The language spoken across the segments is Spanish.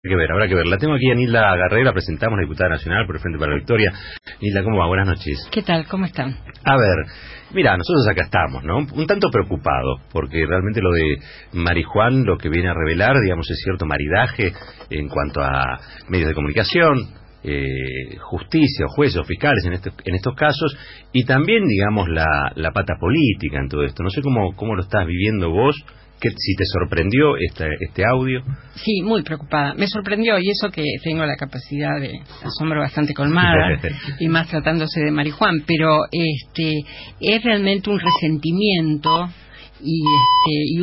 Habrá que ver. La tengo aquí a Nilda Garré, la presentamos, la diputada nacional por el Frente para la Victoria. Nilda, ¿cómo va? Buenas noches. ¿Qué tal? ¿Cómo están? A ver, mira, nosotros acá estamos, ¿no? Un tanto preocupados, porque realmente lo de Marijuán lo que viene a revelar, digamos, es cierto maridaje en cuanto a medios de comunicación, justicia, o jueces o fiscales en estos casos, y también, digamos, la pata política en todo esto. No sé cómo lo estás viviendo vos. Si te sorprendió este audio. Sí, muy preocupada. Me sorprendió, y eso que tengo la capacidad de asombro bastante colmada, y más tratándose de Marijuán, pero es realmente un resentimiento y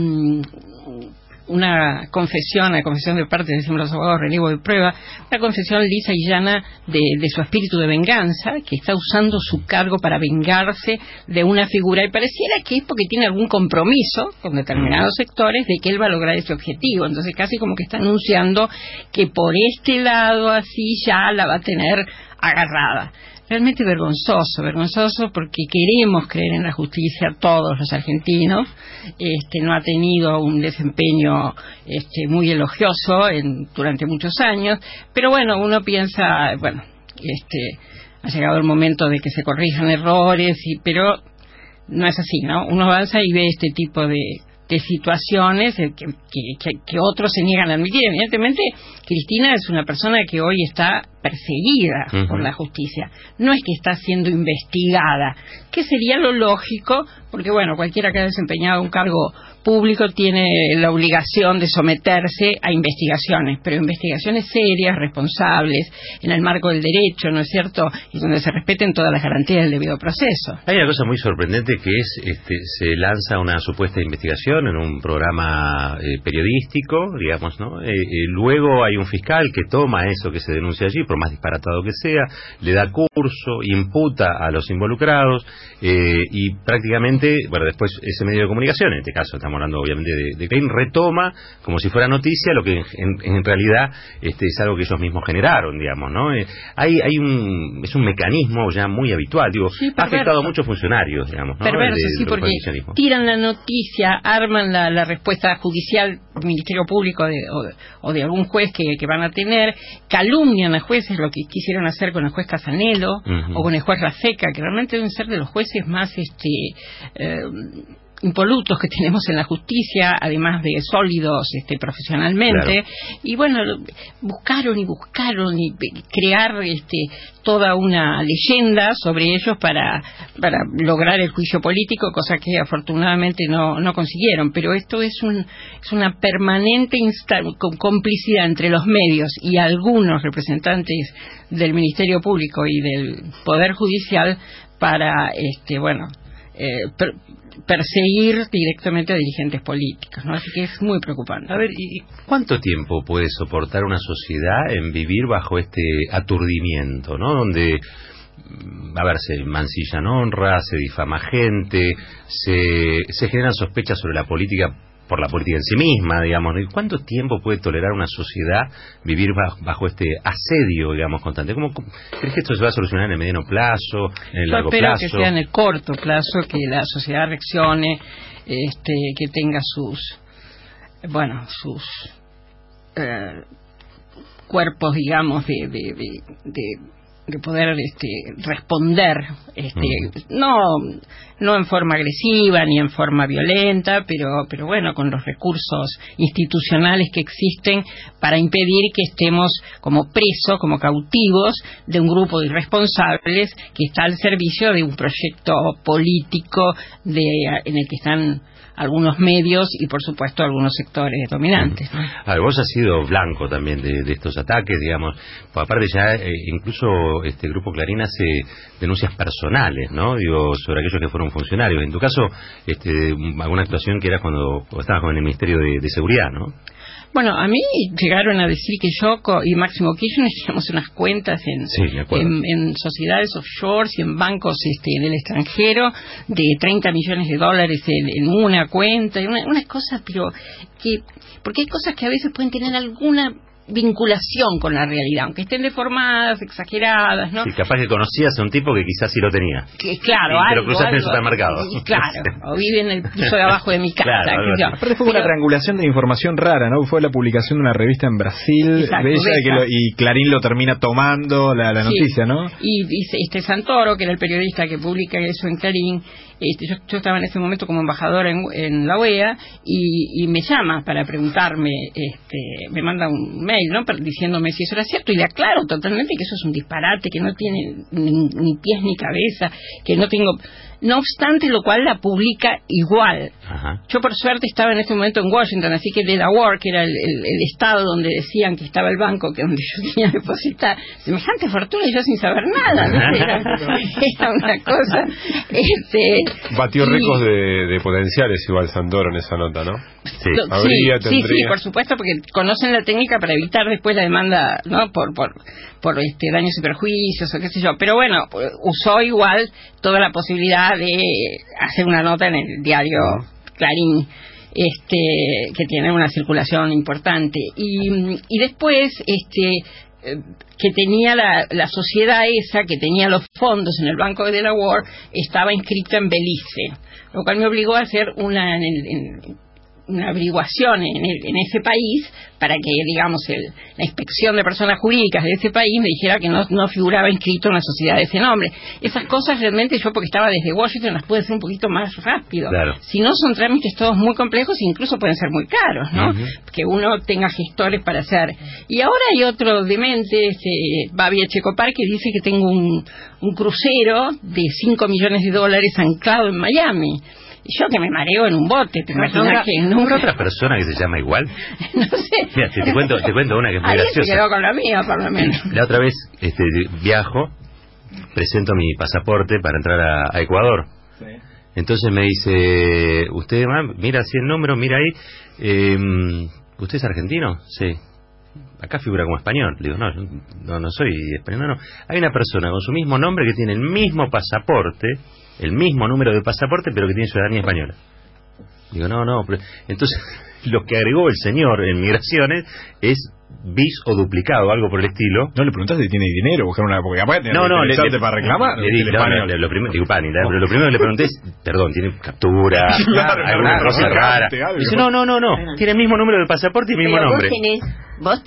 una confesión de parte, decimos los abogados, relevo de prueba, una confesión lisa y llana de su espíritu de venganza, que está usando su cargo para vengarse de una figura, y pareciera que es porque tiene algún compromiso con determinados sectores de que él va a lograr ese objetivo. Entonces casi como que está anunciando que por este lado así ya la va a tener agarrada. Realmente vergonzoso, porque queremos creer en la justicia todos los argentinos. No ha tenido un desempeño muy elogioso durante muchos años, pero bueno, uno piensa, ha llegado el momento de que se corrijan errores, pero no es así, ¿no? Uno avanza y ve este tipo de situaciones que otros se niegan a admitir. Evidentemente, Cristina es una persona que hoy está perseguida por la justicia. No es que está siendo investigada, que sería lo lógico, porque bueno, cualquiera que haya desempeñado un cargo público tiene la obligación de someterse a investigaciones, pero investigaciones serias, responsables, en el marco del derecho, ¿no es cierto?, y donde se respeten todas las garantías del debido proceso. Hay una cosa muy sorprendente que es, se lanza una supuesta investigación en un programa periodístico, digamos, ¿no? Luego hay un fiscal que toma eso que se denuncia allí, por más disparatado que sea, le da curso, imputa a los involucrados, y prácticamente, después ese medio de comunicación, en este caso estamos hablando obviamente de Clarín, retoma como si fuera noticia lo que en realidad es algo que ellos mismos generaron, digamos, ¿no? Es un mecanismo ya muy habitual, digo, sí, ha afectado a muchos funcionarios, digamos, ¿no? Perverso, sí, porque tiran la noticia, arman la respuesta judicial del Ministerio Público o de algún juez que van a tener, calumnian a jueces, lo que quisieron hacer con el juez Casanelo o con el juez Raseca, que realmente deben ser de los jueces más impolutos que tenemos en la justicia, además de sólidos profesionalmente. Claro. Y bueno, buscaron y crear toda una leyenda sobre ellos para lograr el juicio político, cosa que afortunadamente no consiguieron. Pero esto es una permanente complicidad entre los medios y algunos representantes del Ministerio Público y del Poder Judicial para perseguir directamente a dirigentes políticos, ¿no? Así que es muy preocupante. A ver, ¿y cuánto tiempo puede soportar una sociedad en vivir bajo este aturdimiento, ¿no? Donde, se mancillan honras, se difama gente, se generan sospechas sobre la política por la política en sí misma, digamos, ¿no? ¿Y cuánto tiempo puede tolerar una sociedad vivir bajo este asedio, digamos, constante? ¿Cómo crees que esto se va a solucionar en el mediano plazo, en el largo plazo? Espero que sea en el corto plazo, que la sociedad reaccione, que tenga sus cuerpos, digamos, de poder responder, no en forma agresiva ni en forma violenta, pero bueno, con los recursos institucionales que existen para impedir que estemos como presos, como cautivos de un grupo de irresponsables que está al servicio de un proyecto político en el que están algunos medios y por supuesto algunos sectores dominantes, ¿no? A ver, vos has sido blanco también de estos ataques, digamos, pues aparte ya incluso este Grupo Clarín hace denuncias personales, ¿no? Digo, sobre aquellos que fueron funcionarios. En tu caso, alguna actuación que era cuando estabas con el Ministerio de Seguridad, ¿no? Bueno, a mí llegaron a decir que yo y Máximo Kirchner teníamos unas cuentas en sociedades offshore y en bancos del extranjero de $30 millones en una cuenta, unas cosas, pero porque hay cosas que a veces pueden tener alguna vinculación con la realidad, aunque estén deformadas, exageradas, ¿no? Sí, capaz que conocías a un tipo que quizás sí lo tenía. Que, claro, y te lo algo, cruzaste en el algo, supermercado. Claro, o vive en el piso de abajo de mi casa. Claro, algo así. Aparte fue una triangulación de información rara, ¿no? Fue la publicación de una revista en Brasil, Exacto, de ella, y Clarín lo termina tomando la noticia, ¿no? Y dice Santoro, que era el periodista que publica eso en Clarín, yo estaba en ese momento como embajadora en la OEA y me llama para preguntarme, me manda un mail, ¿no? Diciéndome si eso era cierto, y le aclaro totalmente que eso es un disparate, que no tiene ni pies ni cabeza, que no tengo... No obstante, lo cual la publica igual. Ajá. Yo por suerte estaba en ese momento en Washington, así que Delaware, que era el estado donde decían que estaba el banco, que donde yo tenía que depositar semejante fortuna y yo sin saber nada, ¿no? Era una cosa... Batió récords de potenciales igual Santoro en esa nota, ¿no? Sí. Habría, sí, tendría. por supuesto, porque conocen la técnica para evitar después la demanda, ¿no? Por daños y perjuicios o qué sé yo. Pero bueno, usó igual toda la posibilidad de hacer una nota en el diario Clarín, que tiene una circulación importante. Y después, que tenía la sociedad esa, que tenía los fondos en el Banco de Delaware, estaba inscrita en Belice, lo cual me obligó a hacer una averiguación en ese país para que, digamos, la inspección de personas jurídicas de ese país me dijera que no figuraba inscrito en una sociedad de ese nombre. Esas cosas realmente yo, porque estaba desde Washington, las pude hacer un poquito más rápido. Claro. Si no, son trámites todos muy complejos e incluso pueden ser muy caros, ¿no? Que uno tenga gestores para hacer. Y ahora hay otro demente, Babi Echecopar, que dice que tengo un crucero de $5 millones anclado en Miami. Yo que me mareo en un bote, ¿te imaginas que nunca... otra persona que se llama igual? No sé. Mira, te cuento una que es muy Ahí graciosa. se quedó con la mía, por lo menos. La otra vez viajo, presento mi pasaporte para entrar a Ecuador. Sí. Entonces me dice, usted, mira así el número, mira ahí, ¿usted es argentino? Sí. Acá figura como español. Le digo, no soy español, no. Hay una persona con su mismo nombre que tiene el mismo pasaporte, el mismo número de pasaporte, pero que tiene ciudadanía española. Digo, no. Entonces, lo que agregó el señor en migraciones es bis o duplicado, algo por el estilo. ¿No le preguntaste si tiene dinero? Buscar una... Porque capaz de para reclamar. Lo primero que le pregunté es, perdón, ¿tiene captura? ¿Alguna cosa rara? Dice, no. Tiene el mismo número de pasaporte y el mismo nombre. ¿Vos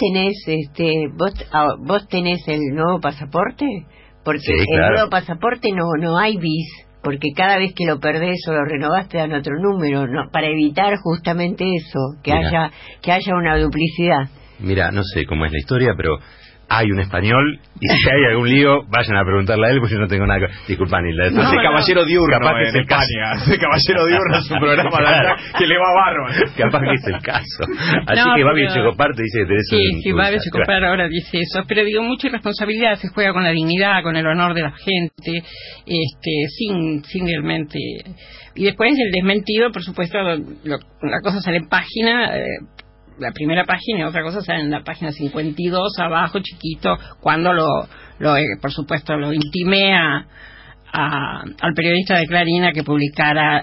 tenés el nuevo pasaporte? Porque sí, claro. El nuevo pasaporte no hay bis, porque cada vez que lo perdés o lo renovás te dan otro número, para evitar justamente eso, que haya una duplicidad. Mira, no sé cómo es la historia, pero hay un español, y si hay algún lío, vayan a preguntarle a él, porque yo no tengo nada que... Disculpan, ese Caballero Diurno capaz que es el España. Ese Caballero Diurno es un programa claro. Que le va bárbaro. Capaz que es el caso. Así que Babi Echecopar te dice que tenés Sí, Babi Echecopar ahora dice eso. Pero digo, mucha irresponsabilidad, se juega con la dignidad, con el honor de la gente, sin realmente... Y después el desmentido, por supuesto, la cosa sale en página... la primera página y otra cosa sale en la página 52 abajo chiquito cuando por supuesto lo intimé al periodista de Clarín a que publicara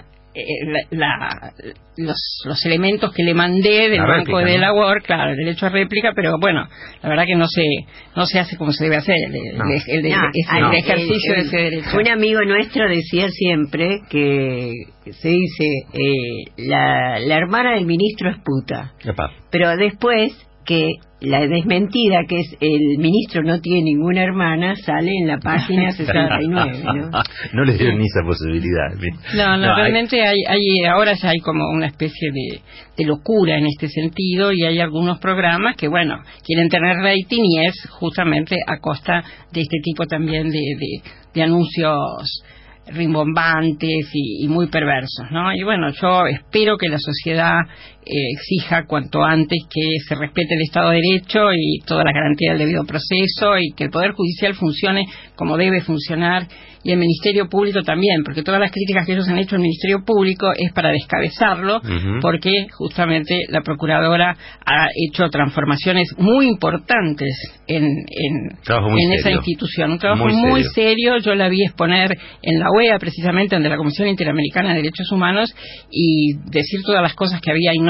los elementos que le mandé del Banco de Delaware, claro, el derecho a réplica, pero bueno, la verdad que no se hace como se debe hacer el ejercicio de ese derecho. Un amigo nuestro decía siempre que se dice la hermana del ministro es puta. Epa. Pero después que la desmentida, que es el ministro no tiene ninguna hermana, sale en la página 69, ¿no? No les dieron ni esa posibilidad. No, realmente ahora ya hay como una especie de locura en este sentido, y hay algunos programas que, bueno, quieren tener rating, y es justamente a costa de este tipo también de anuncios rimbombantes y muy perversos, ¿no? Y bueno, yo espero que la sociedad exija cuanto antes que se respete el Estado de Derecho y todas las garantías del debido proceso, y que el Poder Judicial funcione como debe funcionar, y el Ministerio Público también, porque todas las críticas que ellos han hecho al Ministerio Público es para descabezarlo, porque justamente la Procuradora ha hecho transformaciones muy importantes en esa institución, un trabajo muy serio. Yo la vi exponer en la OEA, precisamente ante la Comisión Interamericana de Derechos Humanos, y decir todas las cosas que había y no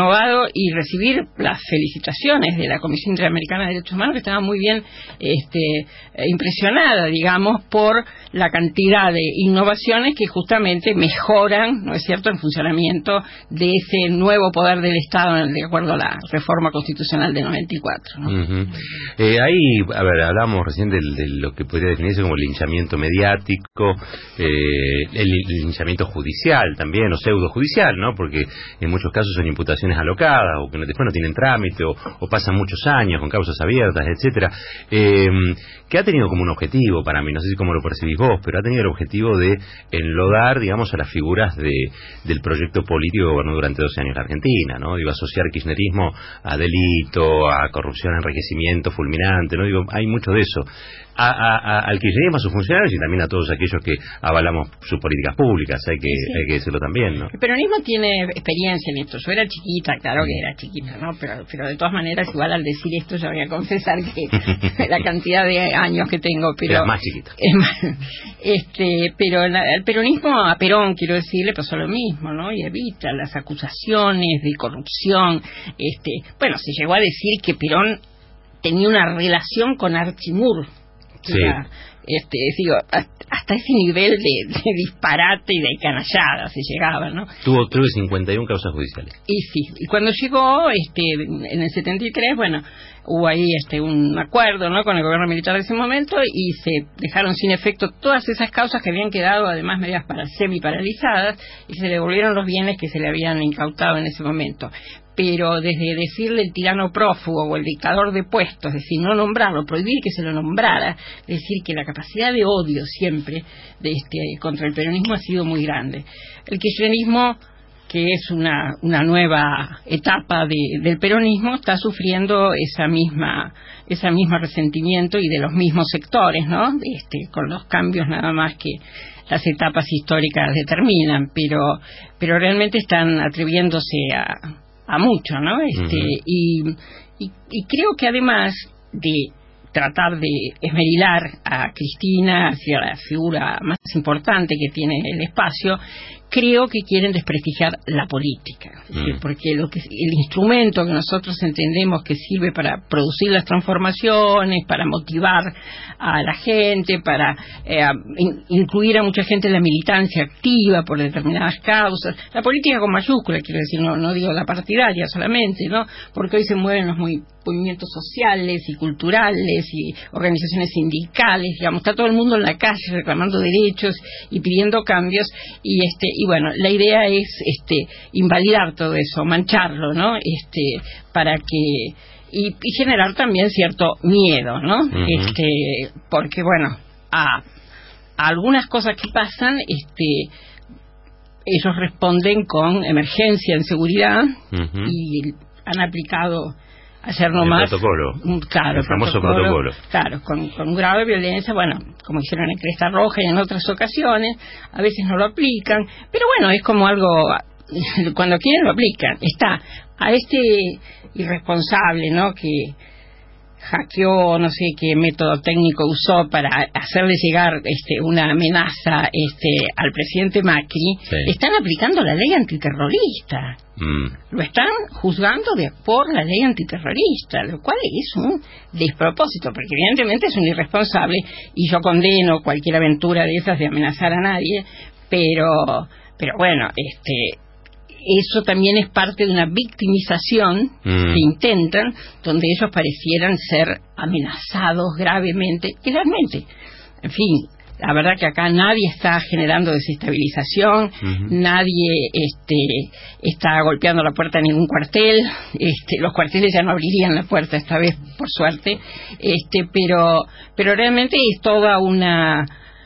renovado y recibir las felicitaciones de la Comisión Interamericana de Derechos Humanos, que estaba muy bien impresionada, digamos, por la cantidad de innovaciones que justamente mejoran, ¿no es cierto?, el funcionamiento de ese nuevo poder del Estado de acuerdo a la reforma constitucional de 94, ¿no? Ahí, a ver, hablamos recién de lo que podría definirse como el linchamiento mediático, el linchamiento judicial también, o pseudo judicial, ¿no? Porque en muchos casos son imputaciones alocadas, o que después no tienen trámite, o pasan muchos años con causas abiertas, etcétera, que ha tenido como un objetivo para mí, no sé si cómo lo percibís vos, pero ha tenido el objetivo de enlodar, digamos, a las figuras del proyecto político que gobernó durante 12 años la Argentina, ¿no? Digo, asociar kirchnerismo a delito, a corrupción, a enriquecimiento fulminante, ¿no? Digo, hay mucho de eso. Al kirchnerismo, a sus funcionarios y también a todos aquellos que avalamos sus políticas públicas, hay que decirlo también, ¿no? El peronismo tiene experiencia en esto. Yo era chiquita, claro que era chiquita, ¿no? Pero de todas maneras, igual al decir esto, yo voy a confesar que la cantidad de años que tengo, pero era más chiquita. Pero el peronismo, a Perón, quiero decir, le pasó lo mismo, ¿no? Y evita las acusaciones de corrupción. Bueno, se llegó a decir que Perón tenía una relación con Archimur. Sí. Digo, hasta ese nivel de disparate y de canallada se llegaba, ¿no? Tuvo 51 causas judiciales. Y sí, y cuando llegó en el 73, bueno, hubo ahí un acuerdo, ¿no?, con el gobierno militar de ese momento, y se dejaron sin efecto todas esas causas que habían quedado además medias semi-paralizadas, y se le devolvieron los bienes que se le habían incautado en ese momento. Pero desde decirle el tirano prófugo o el dictador depuesto, es decir, no nombrarlo, prohibir que se lo nombrara, es decir, que la capacidad de odio siempre contra el peronismo ha sido muy grande. El kirchnerismo, que es una nueva etapa del peronismo, está sufriendo esa misma resentimiento y de los mismos sectores, ¿no? Con los cambios nada más que las etapas históricas determinan, pero realmente están atreviéndose a mucho, ¿no? Y creo que además de tratar de esmerilar a Cristina hacia la figura más importante que tiene el espacio, creo que quieren desprestigiar la política, porque el instrumento que nosotros entendemos que sirve para producir las transformaciones, para motivar a la gente, para incluir a mucha gente en la militancia activa por determinadas causas, la política con mayúscula, quiero decir, no digo la partidaria solamente, ¿no? Porque hoy se mueven los movimientos sociales y culturales y organizaciones sindicales, digamos, está todo el mundo en la calle reclamando derechos y pidiendo cambios, y bueno, la idea es invalidar todo eso, mancharlo, ¿no? Para que y generar también cierto miedo, ¿no? Porque bueno, a algunas cosas que pasan, ellos responden con emergencia en seguridad, y han aplicado ayer nomás el famoso protocolo, claro, con grave violencia, bueno, como hicieron en Cresta Roja y en otras ocasiones, a veces no lo aplican, pero bueno, es como algo, cuando quieren lo aplican. Está a irresponsable, ¿no?, que hackeó, no sé qué método técnico usó para hacerle llegar una amenaza al presidente Macri, sí. Están aplicando la ley antiterrorista. Lo están juzgando por la ley antiterrorista, lo cual es un despropósito, porque evidentemente es un irresponsable, y yo condeno cualquier aventura de esas de amenazar a nadie, pero bueno, eso también es parte de una victimización que intentan, donde ellos parecieran ser amenazados gravemente, y realmente, en fin, la verdad que acá nadie está generando desestabilización, nadie está golpeando la puerta de ningún cuartel, los cuarteles ya no abrirían la puerta esta vez, por suerte, pero realmente es toda una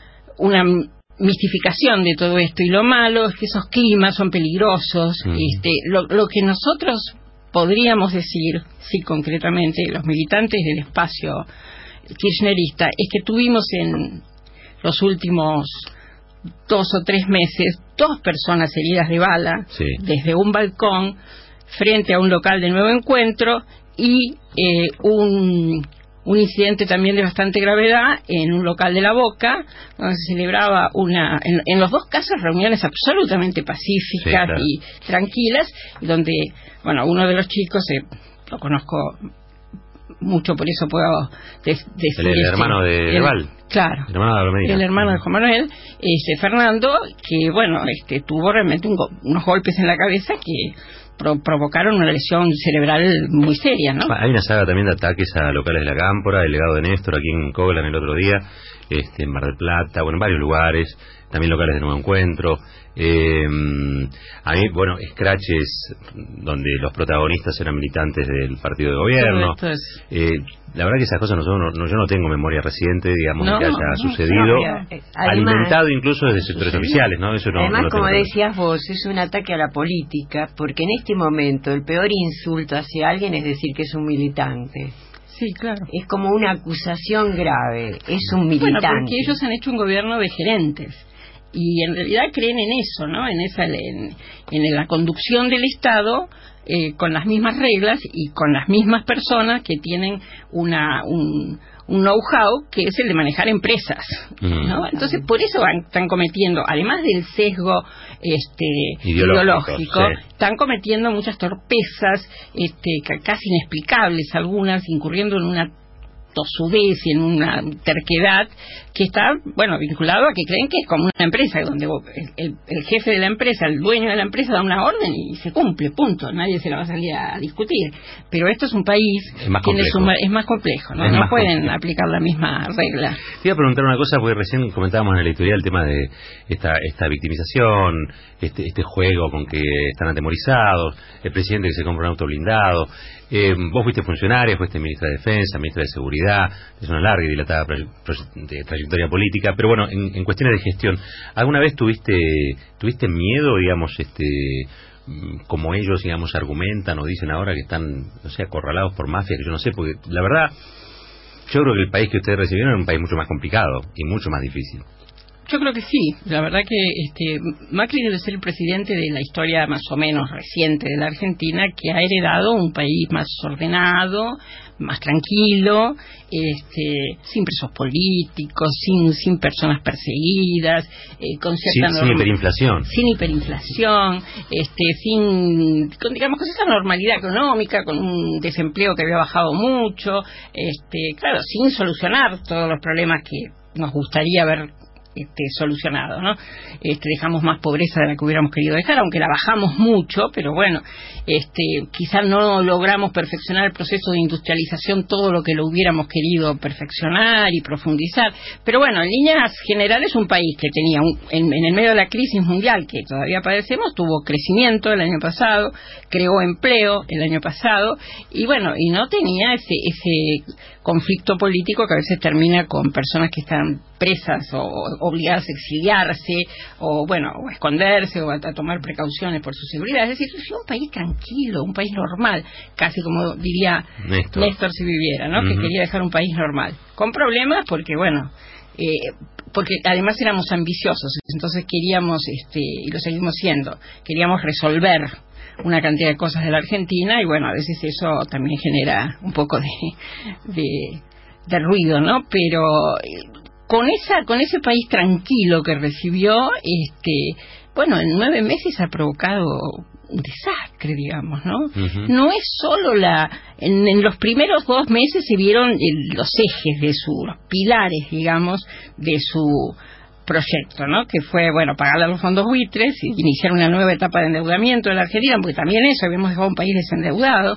mistificación de todo esto, y lo malo es que esos climas son peligrosos. Lo que nosotros podríamos decir, sí, concretamente los militantes del espacio kirchnerista, es que tuvimos en los últimos 2 o 3 meses 2 personas heridas de bala, sí, desde un balcón frente a un local de Nuevo Encuentro, y un incidente también de bastante gravedad en un local de La Boca, donde se celebraba en los dos casos, reuniones absolutamente pacíficas, sí, claro, y tranquilas, donde, bueno, uno de los chicos, lo conozco mucho, por eso puedo decir... El hermano de Val. Claro, el hermano de Juan Manuel, Fernando, que, bueno, tuvo realmente unos golpes en la cabeza que provocaron una lesión cerebral muy seria, ¿no? Hay una saga también de ataques a locales de la Cámpora, el legado de Néstor aquí en Coglan el otro día, en Mar del Plata, bueno, en varios lugares, también locales de Nuevo Encuentro. A mí, bueno, scratches donde los protagonistas eran militantes del partido de gobierno. La verdad que esas cosas yo no tengo memoria reciente, digamos, de que haya sucedido, alimentado incluso desde sectores oficiales, ¿no? Eso además, no como decías vos, es un ataque a la política, porque en este momento el peor insulto hacia alguien es decir que es un militante. Sí, claro. Es como una acusación grave, es un militante. Bueno, porque ellos han hecho un gobierno de gerentes. Y en realidad creen en eso, ¿no? En la conducción del Estado con las mismas reglas y con las mismas personas que tienen un know-how que es el de manejar empresas, ¿no? Entonces por eso están cometiendo, además del sesgo ideológico, sí, están cometiendo muchas torpezas casi inexplicables, algunas incurriendo en una tosudez y en una terquedad que está, bueno, vinculado a que creen que es como una empresa, donde el jefe de la empresa, el dueño de la empresa da una orden y se cumple, punto, nadie se la va a salir a discutir. Pero esto es un país es más complejo, ¿no? No pueden aplicar la misma regla. Te iba a preguntar una cosa, porque recién comentábamos en el editorial el tema de esta victimización, este juego con que están atemorizados, el presidente que se compra un auto blindado. Vos fuiste funcionaria, fuiste ministra de Defensa, ministra de Seguridad, es una larga y dilatada trayectoria política, pero bueno, en cuestiones de gestión, ¿alguna vez tuviste miedo, digamos, como ellos, digamos, argumentan o dicen ahora que están, no sé, acorralados por mafias, que yo no sé, porque la verdad, yo creo que el país que ustedes recibieron era un país mucho más complicado y mucho más difícil? Yo creo que sí, la verdad que Macri debe ser el presidente de la historia más o menos reciente de la Argentina que ha heredado un país más ordenado, más tranquilo, sin presos políticos, sin personas perseguidas, con cierta sin hiperinflación, digamos, con esa normalidad económica, con un desempleo que había bajado mucho, claro, sin solucionar todos los problemas que nos gustaría ver solucionado, ¿no? Dejamos más pobreza de la que hubiéramos querido dejar, aunque la bajamos mucho, pero bueno, quizás no logramos perfeccionar el proceso de industrialización todo lo que lo hubiéramos querido perfeccionar y profundizar, pero bueno, en líneas generales un país que tenía en el medio de la crisis mundial que todavía padecemos, tuvo crecimiento el año pasado, creó empleo el año pasado y bueno, y no tenía ese conflicto político que a veces termina con personas que están presas o obligadas a exiliarse o bueno, o a esconderse o a tomar precauciones por su seguridad. Es decir, es un país tranquilo, un país normal, casi como diría Néstor si viviera, ¿no? Que quería dejar un país normal, con problemas porque bueno, porque además éramos ambiciosos, entonces queríamos, y lo seguimos siendo, queríamos resolver una cantidad de cosas de la Argentina y bueno, a veces eso también genera un poco de ruido, ¿no? Pero con ese país tranquilo que recibió, bueno, en 9 meses ha provocado un desastre, digamos, ¿no? No es solo en los primeros 2 meses se vieron los ejes los pilares, digamos, de su proyecto, ¿no? Que fue, bueno, pagarle a los fondos buitres, iniciar una nueva etapa de endeudamiento de la Argentina, porque también eso, habíamos dejado un país desendeudado,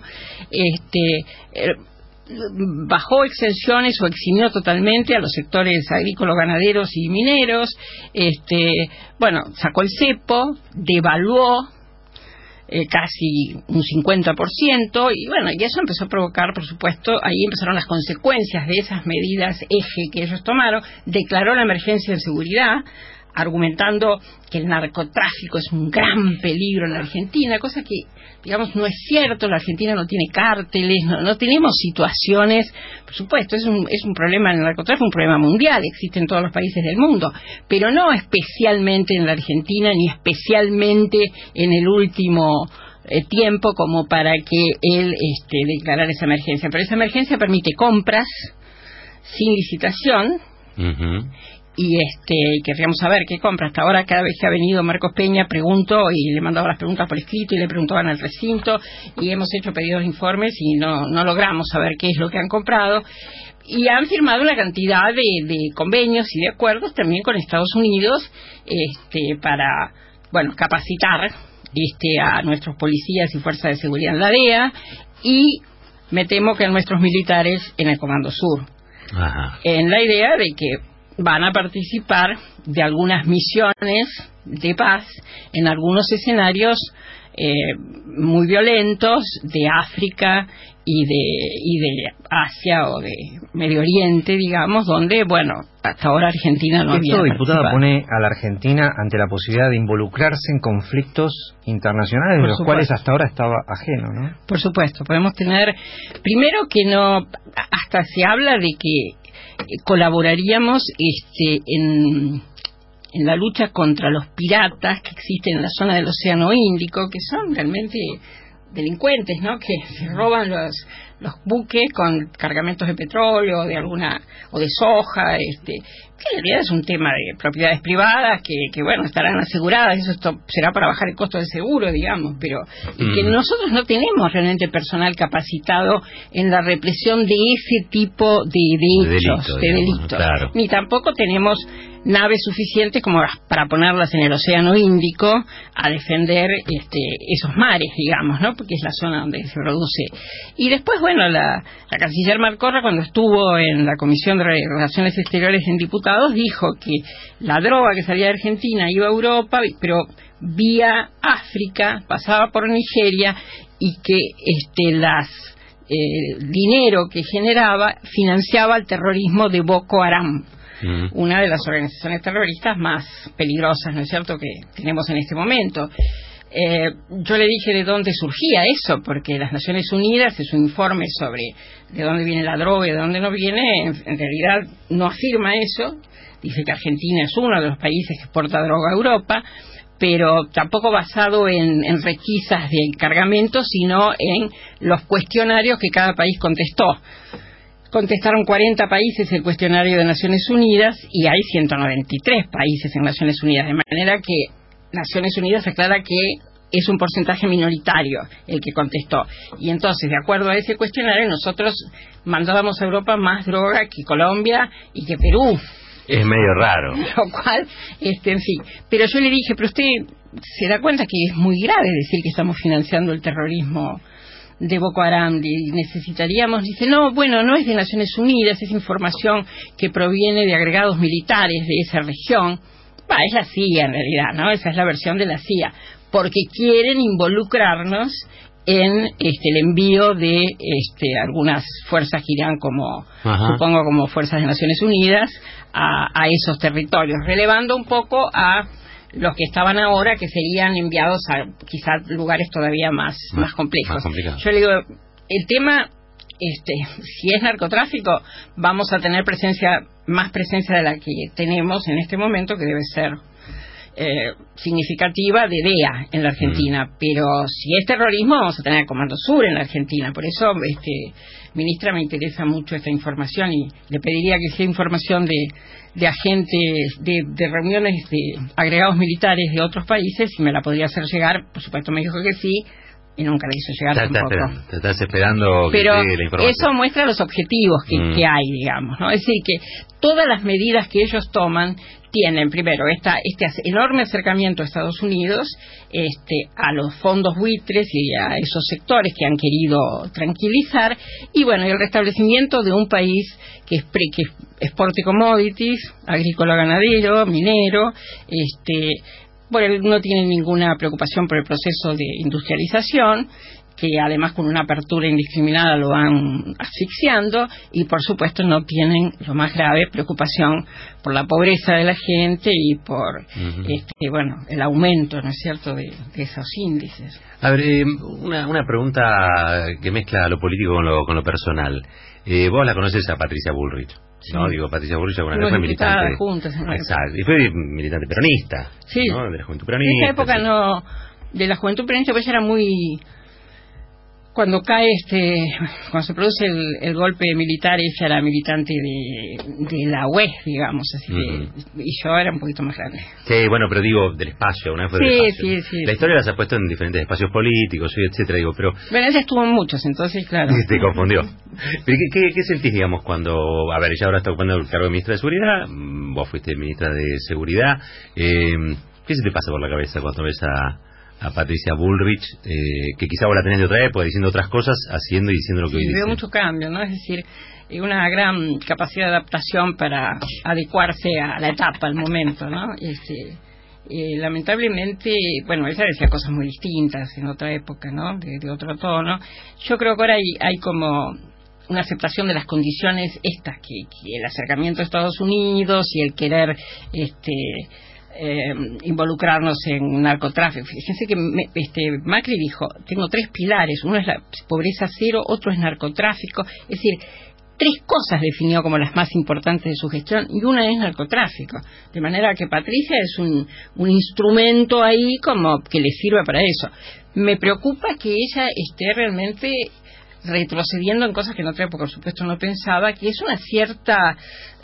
bajó exenciones o eximió totalmente a los sectores agrícolas, ganaderos y mineros, bueno, sacó el cepo, devaluó casi un 50% y bueno, y eso empezó a provocar, por supuesto, ahí empezaron las consecuencias de esas medidas eje que ellos tomaron. Declaró la emergencia de seguridad argumentando que el narcotráfico es un gran peligro en la Argentina, cosa que, digamos, no es cierto. La Argentina no tiene cárteles, no tenemos situaciones, por supuesto, es un problema en el narcotráfico, un problema mundial, existe en todos los países del mundo, pero no especialmente en la Argentina, ni especialmente en el último tiempo como para que él declarara esa emergencia. Pero esa emergencia permite compras, sin licitación. Y querríamos saber qué compra. Hasta ahora, cada vez que ha venido Marcos Peña, pregunto y le mandaba las preguntas por escrito y le preguntaban al recinto, y hemos hecho pedidos de informes y no logramos saber qué es lo que han comprado. Y han firmado una cantidad de convenios y de acuerdos también con Estados Unidos para, capacitar a nuestros policías y fuerzas de seguridad en la DEA, y me temo que a nuestros militares en el Comando Sur. Ajá. En la idea de que van a participar de algunas misiones de paz en algunos escenarios muy violentos de África y de Asia o de Medio Oriente, digamos, donde, hasta ahora Argentina no había participado. Diputada, pone a la Argentina ante la posibilidad de involucrarse en conflictos internacionales de los cuales hasta ahora estaba ajeno, ¿no? Por supuesto, podemos tener, primero que no, hasta se habla de que colaboraríamos en la lucha contra los piratas que existen en la zona del Océano Índico, que son realmente delincuentes, ¿no? Que se roban los buques con cargamentos de petróleo o de soja, que en realidad es un tema de propiedades privadas que estarán aseguradas. Esto será para bajar el costo del seguro, digamos, pero que nosotros no tenemos realmente personal capacitado en la represión de ese tipo de hechos, de delitos, claro. Ni tampoco tenemos naves suficientes como para ponerlas en el Océano Índico a defender esos mares, digamos, ¿no? Porque es la zona donde se produce. Y después, la canciller Marcorra, cuando estuvo en la Comisión de Relaciones Exteriores en Diputados, dijo que la droga que salía de Argentina iba a Europa, pero vía África, pasaba por Nigeria, y que dinero que generaba financiaba el terrorismo de Boko Haram, una de las organizaciones terroristas más peligrosas, ¿no es cierto?, que tenemos en este momento. Yo le dije de dónde surgía eso, porque las Naciones Unidas, en su informe sobre de dónde viene la droga y de dónde no viene, en realidad no afirma eso. Dice que Argentina es uno de los países que exporta droga a Europa, pero tampoco basado en requisas de cargamento, sino en los cuestionarios que cada país contestó. Contestaron 40 países el cuestionario de Naciones Unidas y hay 193 países en Naciones Unidas, de manera que Naciones Unidas aclara que es un porcentaje minoritario el que contestó. Y entonces, de acuerdo a ese cuestionario, nosotros mandábamos a Europa más droga que Colombia y que Perú. Es medio raro. Lo cual, en fin. Pero yo le dije, pero usted se da cuenta que es muy grave decir que estamos financiando el terrorismo de Boko Haram y necesitaríamos. Dice, no es de Naciones Unidas, es información que proviene de agregados militares de esa región. Es la CIA en realidad, ¿no? Esa es la versión de la CIA, porque quieren involucrarnos en el envío de algunas fuerzas que irán supongo como fuerzas de Naciones Unidas a esos territorios, relevando un poco a los que estaban ahora, que serían enviados a quizás lugares todavía más complejos. Yo le digo, el tema, si es narcotráfico, vamos a tener más presencia de la que tenemos en este momento, que debe ser significativa, de DEA en la Argentina. Pero si es terrorismo, vamos a tener el Comando Sur en la Argentina. Por eso, ministra, me interesa mucho esta información y le pediría que sea información de agentes, de reuniones de agregados militares de otros países, si me la podría hacer llegar. Por supuesto me dijo que sí, y nunca le hizo llegar tampoco. Te estás esperando que pero llegue la información. Eso muestra los objetivos que hay, digamos, ¿no? Es decir, que todas las medidas que ellos toman tienen, primero, este enorme acercamiento a Estados Unidos, a los fondos buitres y a esos sectores que han querido tranquilizar, y el restablecimiento de un país que exporte commodities, agrícola, ganadero, minero, no tienen ninguna preocupación por el proceso de industrialización, que además con una apertura indiscriminada lo van asfixiando, y por supuesto no tienen, lo más grave, preocupación por la pobreza de la gente y por el aumento, ¿no es cierto?, de esos índices. A ver, una pregunta que mezcla lo político con lo personal. Vos la conoces a Patricia Bullrich, ¿no? Sí. Patricia Bullrich alguna vez fue militante. Juntas, exacto, y fue militante peronista, sí, ¿no? De la Juventud Peronista. En esa época no, de la Juventud Peronista, pues era muy cuando cuando se produce el golpe militar, ella era militante de la UE, digamos, así que, y yo era un poquito más grande. Sí, bueno, pero digo, del espacio, una vez fue del espacio. Sí. La historia las ha puesto en diferentes espacios políticos, etcétera, digo, pero... Bueno, ella estuvo en muchos, entonces, claro. Te confundió. ¿Pero qué sentís, digamos, cuando... A ver, ella ahora está ocupando el cargo de ministra de Seguridad, vos fuiste ministra de Seguridad, ¿qué se te pasa por la cabeza cuando ves a Patricia Bullrich, que quizá vos la tenés de otra época, diciendo otras cosas, haciendo y diciendo lo que hoy dice? Veo mucho cambio, ¿no? Es decir, una gran capacidad de adaptación para adecuarse a la etapa, al momento, ¿no? Lamentablemente, bueno, ella decía cosas muy distintas en otra época, ¿no? De otro tono. Yo creo que ahora hay como una aceptación de las condiciones estas, que el acercamiento a Estados Unidos y el querer involucrarnos en narcotráfico. Fíjense que Macri dijo, tengo 3 pilares, uno es la pobreza cero, otro es narcotráfico, es decir, 3 cosas definió como las más importantes de su gestión y una es narcotráfico, de manera que Patricia es un instrumento ahí como que le sirve para eso. Me preocupa que ella esté realmente retrocediendo en cosas que en otra época, por supuesto, no pensaba, que es una cierta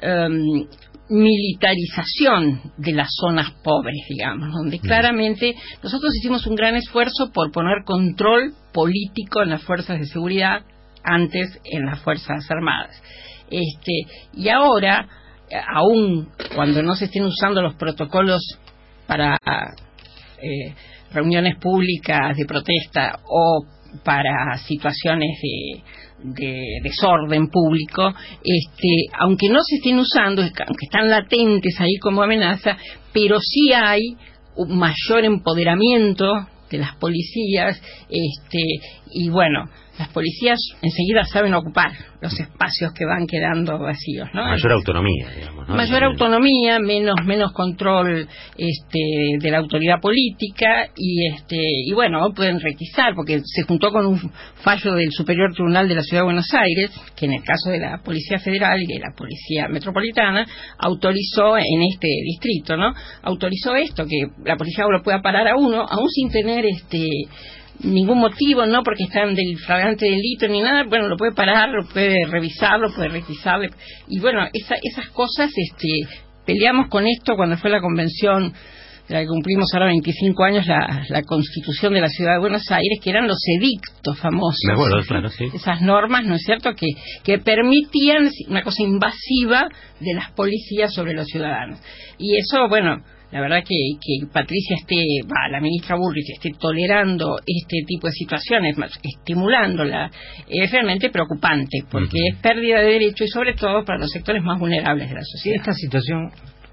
militarización de las zonas pobres, digamos, donde claramente nosotros hicimos un gran esfuerzo por poner control político en las fuerzas de seguridad, antes en las Fuerzas Armadas. Y ahora, aún cuando no se estén usando los protocolos para reuniones públicas de protesta o para situaciones de desorden público, aunque no se estén usando, aunque están latentes ahí como amenaza, pero sí hay un mayor empoderamiento de las policías, y bueno, las policías enseguida saben ocupar los espacios que van quedando vacíos, ¿no? Mayor autonomía, digamos, ¿no? Mayor autonomía, menos control de la autoridad política, y bueno, pueden requisar, porque se juntó con un fallo del Superior Tribunal de la Ciudad de Buenos Aires, que en el caso de la Policía Federal y de la Policía Metropolitana autorizó en este distrito, ¿no? Autorizó esto, que la policía lo pueda parar a uno, aún sin tener ningún motivo, no porque están del flagrante delito ni nada, bueno, lo puede parar, lo puede revisar, lo puede requisar, y bueno, esas cosas, peleamos con esto cuando fue la convención de la que cumplimos ahora 25 años, la Constitución de la Ciudad de Buenos Aires, que eran los edictos famosos. Me acuerdo, claro, sí. Esas normas, ¿no es cierto?, que permitían una cosa invasiva de las policías sobre los ciudadanos. Y eso, bueno, la verdad que Patricia la ministra Bullrich esté tolerando este tipo de situaciones, estimulándola, es realmente preocupante, porque es pérdida de derechos y sobre todo para los sectores más vulnerables de la sociedad. Esta situación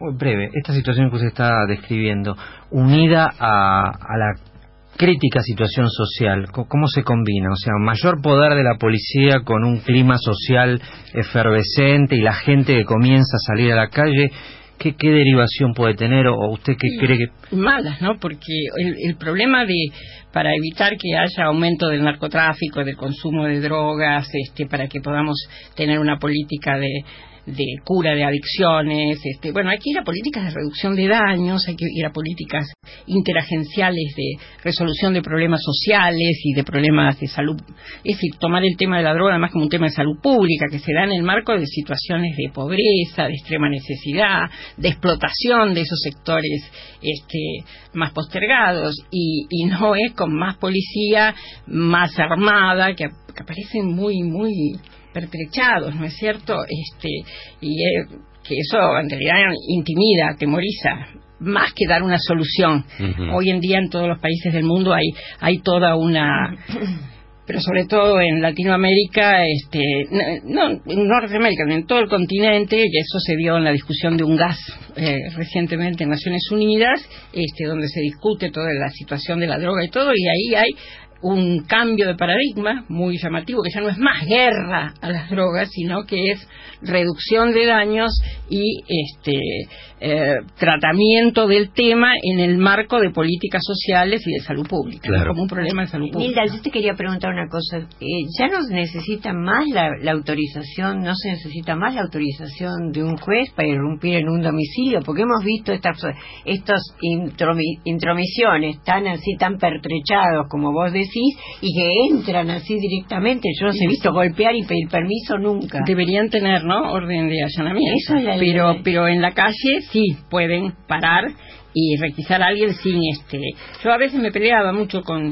que usted está describiendo, unida a la crítica situación social, ¿cómo se combina? O sea, mayor poder de la policía con un clima social efervescente y la gente que comienza a salir a la calle, ¿qué derivación puede tener, o usted qué cree que...? Malas, ¿no? Porque el problema para evitar que haya aumento del narcotráfico, del consumo de drogas, para que podamos tener una política de cura de adicciones, bueno, hay que ir a políticas de reducción de daños, hay que ir a políticas interagenciales de resolución de problemas sociales y de problemas de salud, es decir, tomar el tema de la droga además como un tema de salud pública, que se da en el marco de situaciones de pobreza, de extrema necesidad, de explotación de esos sectores más postergados, y no es con más policía, más armada, que aparecen muy, muy pertrechados, ¿no es cierto? Que eso en realidad intimida, atemoriza, más que dar una solución. Hoy en día en todos los países del mundo hay toda una... pero sobre todo en Latinoamérica, no, en Norteamérica, en todo el continente, y eso se vio en la discusión de un gas recientemente en Naciones Unidas, donde se discute toda la situación de la droga y todo, y ahí hay un cambio de paradigma muy llamativo, que ya no es más guerra a las drogas, sino que es reducción de daños y tratamiento del tema en el marco de políticas sociales y de salud pública, claro, como un problema de salud pública. Nilda, yo te quería preguntar una cosa. ¿Ya no se necesita más la autorización, no se necesita más la autorización de un juez para irrumpir en un domicilio? Porque hemos visto estas intromisiones tan pertrechados, como vos decís, decís, y que entran así directamente. Yo los he visto golpear y pedir permiso nunca. Deberían tener, ¿no?, orden de allanamiento. Eso es la pero en la calle sí pueden parar y requisar a alguien sin Yo a veces me peleaba mucho con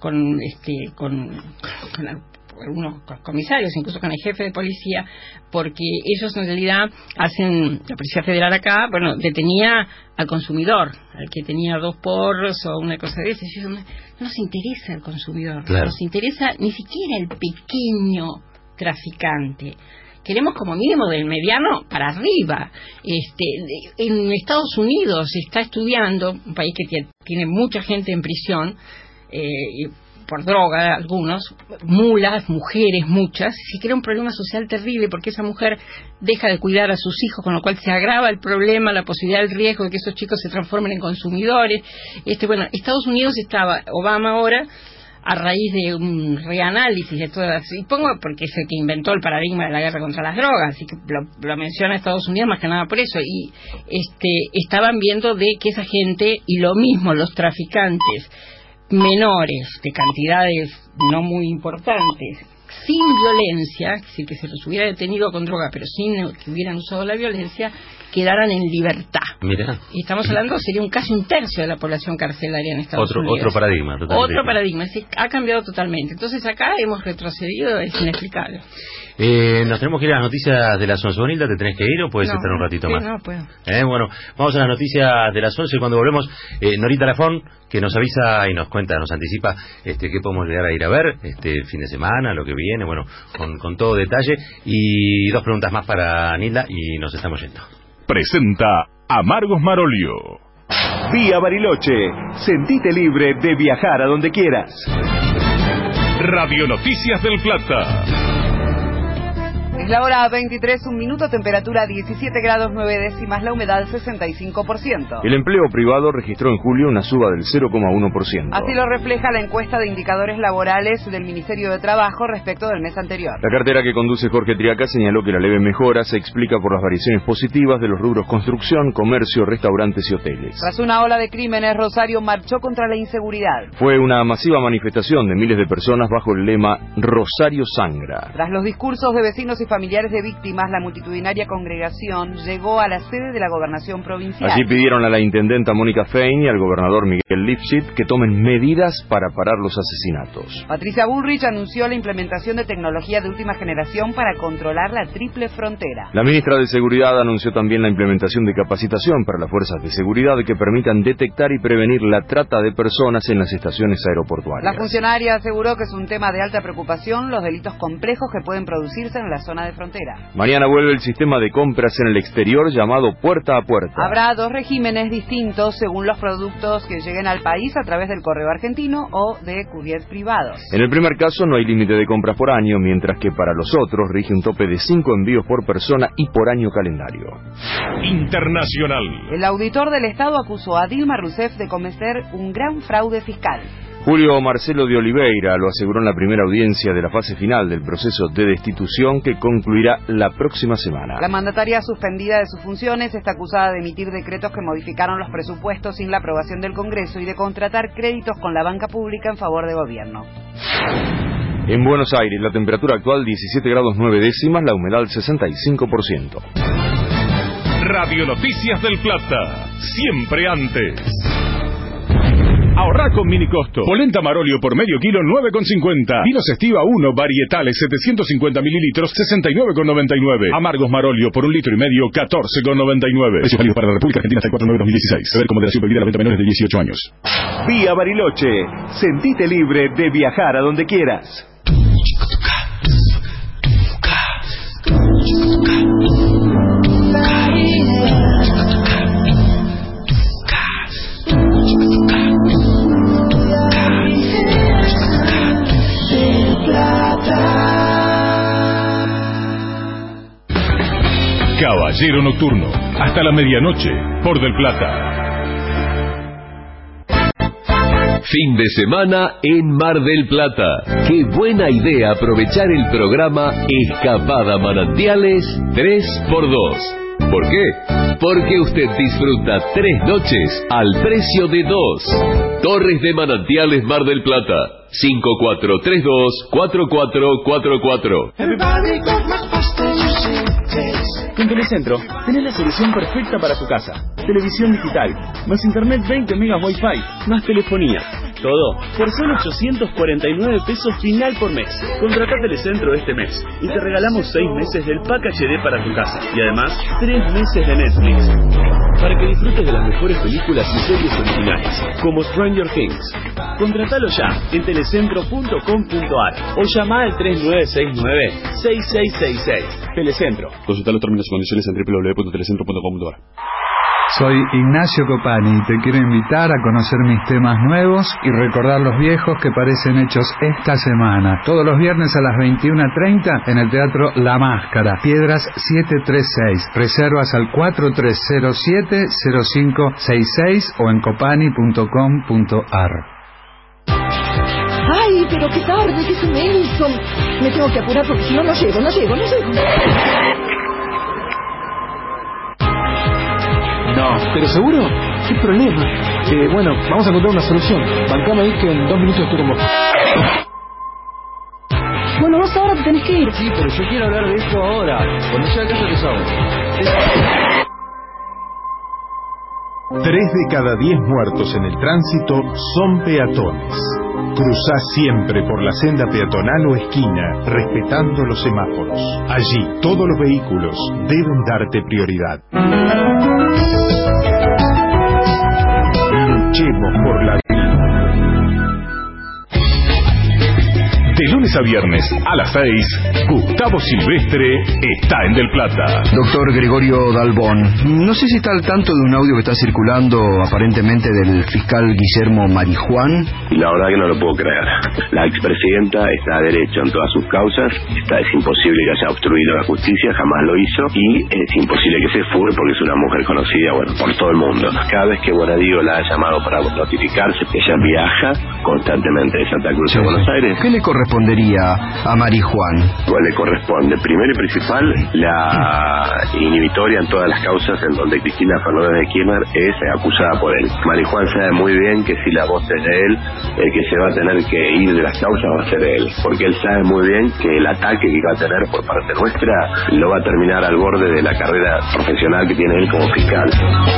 algunos comisarios, incluso con el jefe de policía, porque ellos en realidad hacen, la Policía Federal acá, detenía al consumidor, al que tenía 2 porros o una cosa de esas. No nos interesa el consumidor, claro. No nos interesa ni siquiera el pequeño traficante. Queremos como mínimo del mediano para arriba. En Estados Unidos se está estudiando, un país que tiene mucha gente en prisión, por droga, algunos, mulas, mujeres, muchas, se crea un problema social terrible porque esa mujer deja de cuidar a sus hijos, con lo cual se agrava el problema, la posibilidad, el riesgo de que esos chicos se transformen en consumidores. Estados Unidos estaba, Obama ahora, a raíz de un reanálisis de todas, y pongo porque es el que inventó el paradigma de la guerra contra las drogas, así que lo menciona Estados Unidos más que nada por eso, y estaban viendo de que esa gente, y lo mismo los traficantes menores de cantidades no muy importantes, sin violencia, es decir, que se los hubiera detenido con droga, pero sin que hubieran usado la violencia, quedaran en libertad. Mira. Y estamos hablando, sería casi un tercio de la población carcelaria en Estados Unidos. Otro paradigma. Totalmente. Otro paradigma, ha cambiado totalmente. Entonces acá hemos retrocedido, es inexplicable. Nos tenemos que ir a las noticias de las 11. Bonilda, ¿te tenés que ir o puedes estar un ratito más? No, puedo. Bueno, vamos a las noticias de las 11 y cuando volvemos, Norita Lafón, que nos avisa y nos cuenta, nos anticipa qué podemos llegar a ir a ver el fin de semana, lo que viene, con todo detalle. Y 2 preguntas más para Nilda y nos estamos yendo. Presenta Amargos Marolio. Vía Bariloche. Sentite libre de viajar a donde quieras. Radio Noticias del Plata. Es la hora 23, 1 minuto, temperatura 17 grados 9 décimas, la humedad 65%. El empleo privado registró en julio una suba del 0,1%. Así lo refleja la encuesta de indicadores laborales del Ministerio de Trabajo respecto del mes anterior. La cartera que conduce Jorge Triaca señaló que la leve mejora se explica por las variaciones positivas de los rubros construcción, comercio, restaurantes y hoteles. Tras una ola de crímenes, Rosario marchó contra la inseguridad. Fue una masiva manifestación de miles de personas bajo el lema Rosario sangra. Tras los discursos de vecinos y familiares de víctimas, la multitudinaria congregación llegó a la sede de la gobernación provincial. Allí pidieron a la intendenta Mónica Fein y al gobernador Miguel Lifshitz que tomen medidas para parar los asesinatos. Patricia Bullrich anunció la implementación de tecnología de última generación para controlar la triple frontera. La ministra de Seguridad anunció también la implementación de capacitación para las fuerzas de seguridad que permitan detectar y prevenir la trata de personas en las estaciones aeroportuarias. La funcionaria aseguró que es un tema de alta preocupación los delitos complejos que pueden producirse en la zona de frontera. Mañana vuelve el sistema de compras en el exterior llamado puerta a puerta. Habrá 2 regímenes distintos según los productos que lleguen al país a través del correo argentino o de couriers privados. En el primer caso no hay límite de compras por año, mientras que para los otros rige un tope de 5 envíos por persona y por año calendario. Internacional. El auditor del Estado acusó a Dilma Rousseff de cometer un gran fraude fiscal. Julio Marcelo de Oliveira lo aseguró en la primera audiencia de la fase final del proceso de destitución que concluirá la próxima semana. La mandataria suspendida de sus funciones está acusada de emitir decretos que modificaron los presupuestos sin la aprobación del Congreso y de contratar créditos con la banca pública en favor de gobierno. En Buenos Aires, la temperatura actual 17 grados 9 décimas, la humedad 65%. Radio Noticias del Plata, siempre antes. Ahorrá con mini costo. Polenta Marolio por medio kilo 9,50. Vinos Estiva 1 varietales 750 mililitros 69,99. Amargos Marolio por 1,5 litros 14,99. Precios válidos para la República Argentina hasta el 4 de noviembre de 2016. Beber con moderación prohibida a la venta a menores de 18 años. Vía Bariloche. Sentite libre de viajar a donde quieras. Caballero Nocturno, hasta la medianoche, por Del Plata. Fin de semana en Mar del Plata. Qué buena idea aprovechar el programa Escapada Manantiales 3x2. ¿Por qué? Porque usted disfruta 3 noches al precio de 2. Torres de Manantiales Mar del Plata. 5432-4444. En Telecentro tenés la solución perfecta para tu casa. Televisión digital, más internet 20 megas wifi, más telefonía. Todo por solo 849 pesos final por mes. Contratá Telecentro este mes y te regalamos 6 meses del Pack HD para tu casa. Y además 3 meses de Netflix, para que disfrutes de las mejores películas y series originales, como Stranger Things. Contratalo ya en telecentro.com.ar o llama al 3969-6666. Telecentro. Consulta los términos y condiciones en www.telecentro.com.ar. Soy Ignacio Copani y te quiero invitar a conocer mis temas nuevos y recordar los viejos que parecen hechos esta semana. Todos los viernes a las 21:30 en el Teatro La Máscara, Piedras 736. Reservas al 4307-0566 o en copani.com.ar. ¡Ay, pero qué tarde, qué se me hizo! Me tengo que apurar porque si no, no llego. No, pero seguro, ¿qué problema? Bueno, vamos a encontrar una solución. Bancame ahí que en 2 minutos estoy con vos. Bueno, vos ahora te tenés que ir. Sí, pero yo quiero hablar de esto ahora. Cuando llegue a casa te sabes. 3 de cada 10 muertos en el tránsito son peatones. Cruzá siempre por la senda peatonal o esquina, respetando los semáforos. Allí, todos los vehículos deben darte prioridad. Luchemos por la vida. De lunes a viernes a las 6, Gustavo Silvestre está en Del Plata. Doctor Gregorio Dalbón, no sé si está al tanto de un audio que está circulando aparentemente del fiscal Guillermo Marijuán. La verdad que no lo puedo creer. La expresidenta está a derecho en todas sus causas. Es imposible que haya obstruido la justicia, jamás lo hizo. Y es imposible que se fugue porque es una mujer conocida, por todo el mundo. Cada vez que Bonadío la ha llamado para notificarse, ella viaja constantemente de Santa Cruz a Buenos Aires. ¿Qué le correspondería a Marijuán? Pues le corresponde, primero y principal, la inhibitoria en todas las causas en donde Cristina Fernández de Kirchner es acusada por él. Marijuán sabe muy bien que si la voz es de él, el que se va a tener que ir de las causas va a ser él, porque él sabe muy bien que el ataque que va a tener por parte nuestra lo va a terminar al borde de la carrera profesional que tiene él como fiscal.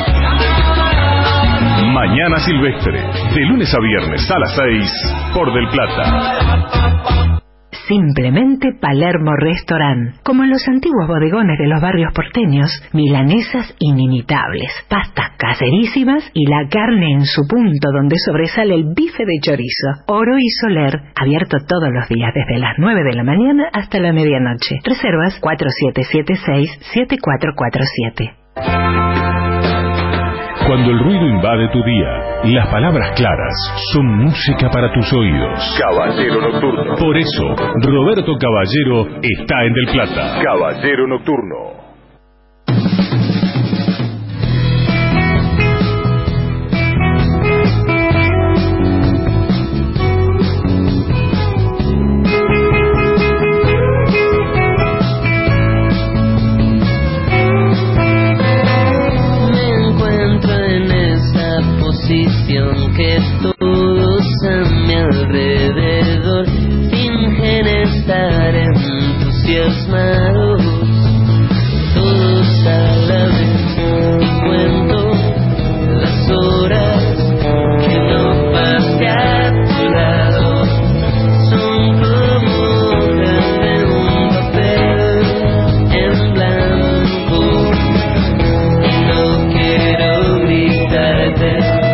Mañana Silvestre, de lunes a viernes a las 6, por Del Plata. Simplemente Palermo Restaurant. Como en los antiguos bodegones de los barrios porteños, milanesas inimitables, pastas caserísimas y la carne en su punto donde sobresale el bife de chorizo. Oro y Soler, abierto todos los días desde las 9 de la mañana hasta la medianoche. Reservas 4776-7447. Cuando el ruido invade tu día, las palabras claras son música para tus oídos. Caballero Nocturno. Por eso, Roberto Caballero está en Del Plata. Caballero Nocturno. Que todos a mi alrededor fingen estar entusiasmados, todos a la vez. Cuento las horas que no pasé a tu lado, son como hojas de un papel en blanco, y no quiero gritarte.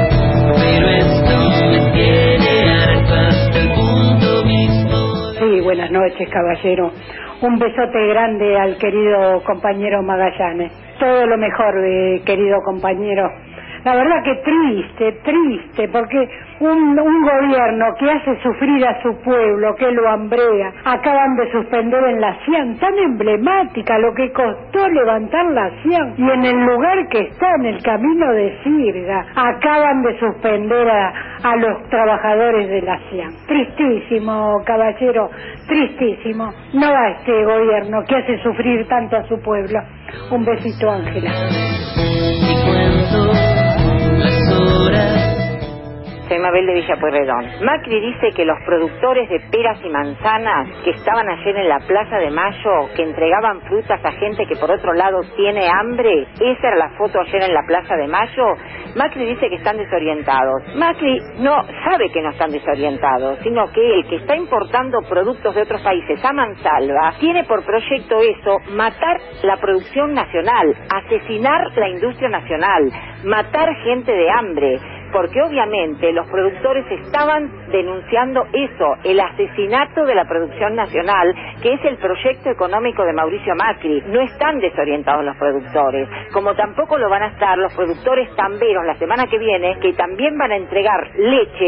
Buenas noches, caballero. Un besote grande al querido compañero Magallanes. Todo lo mejor, querido compañero. La verdad que triste, porque un gobierno que hace sufrir a su pueblo, que lo hambrea, acaban de suspender en la CIAN, tan emblemática, lo que costó levantar la CIAN, y en el lugar que está, en el camino de Sirga, acaban de suspender a los trabajadores de la CIAN. Tristísimo, caballero, tristísimo. No va este gobierno que hace sufrir tanto a su pueblo. Un besito, Ángela. Soy Mabel de Villa Pueyrredón. Macri dice que los productores de peras y manzanas que estaban ayer en la Plaza de Mayo, que entregaban frutas a gente que por otro lado tiene hambre, esa era la foto ayer en la Plaza de Mayo. Macri dice que están desorientados. Macri no sabe que no están desorientados, sino que el que está importando productos de otros países a mansalva tiene por proyecto eso, matar la producción nacional, asesinar la industria nacional, matar gente de hambre, porque obviamente los productores estaban denunciando eso, el asesinato de la producción nacional, que es el proyecto económico de Mauricio Macri. No están desorientados los productores, como tampoco lo van a estar los productores tamberos la semana que viene, que también van a entregar leche.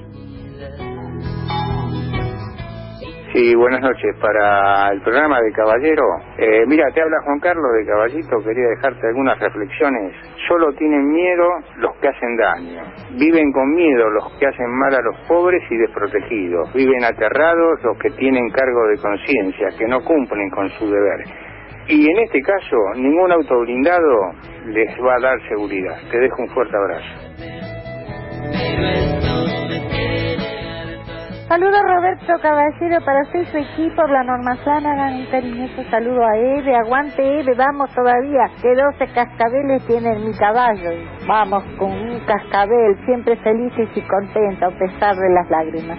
Sí, buenas noches. Para el programa de Caballero, mira, te habla Juan Carlos de Caballito, quería dejarte algunas reflexiones. Solo tienen miedo los que hacen daño. Viven con miedo los que hacen mal a los pobres y desprotegidos. Viven aterrados los que tienen cargo de conciencia, que no cumplen con su deber. Y en este caso, ningún autoblindado les va a dar seguridad. Te dejo un fuerte abrazo. Saludo a Roberto Caballero para usted y su equipo, la Norma Flanagan, un cariñoso saludo a Eve, aguante Eve, vamos todavía, que 12 cascabeles tiene mi caballo, vamos con un cascabel, siempre felices y contentos a pesar de las lágrimas.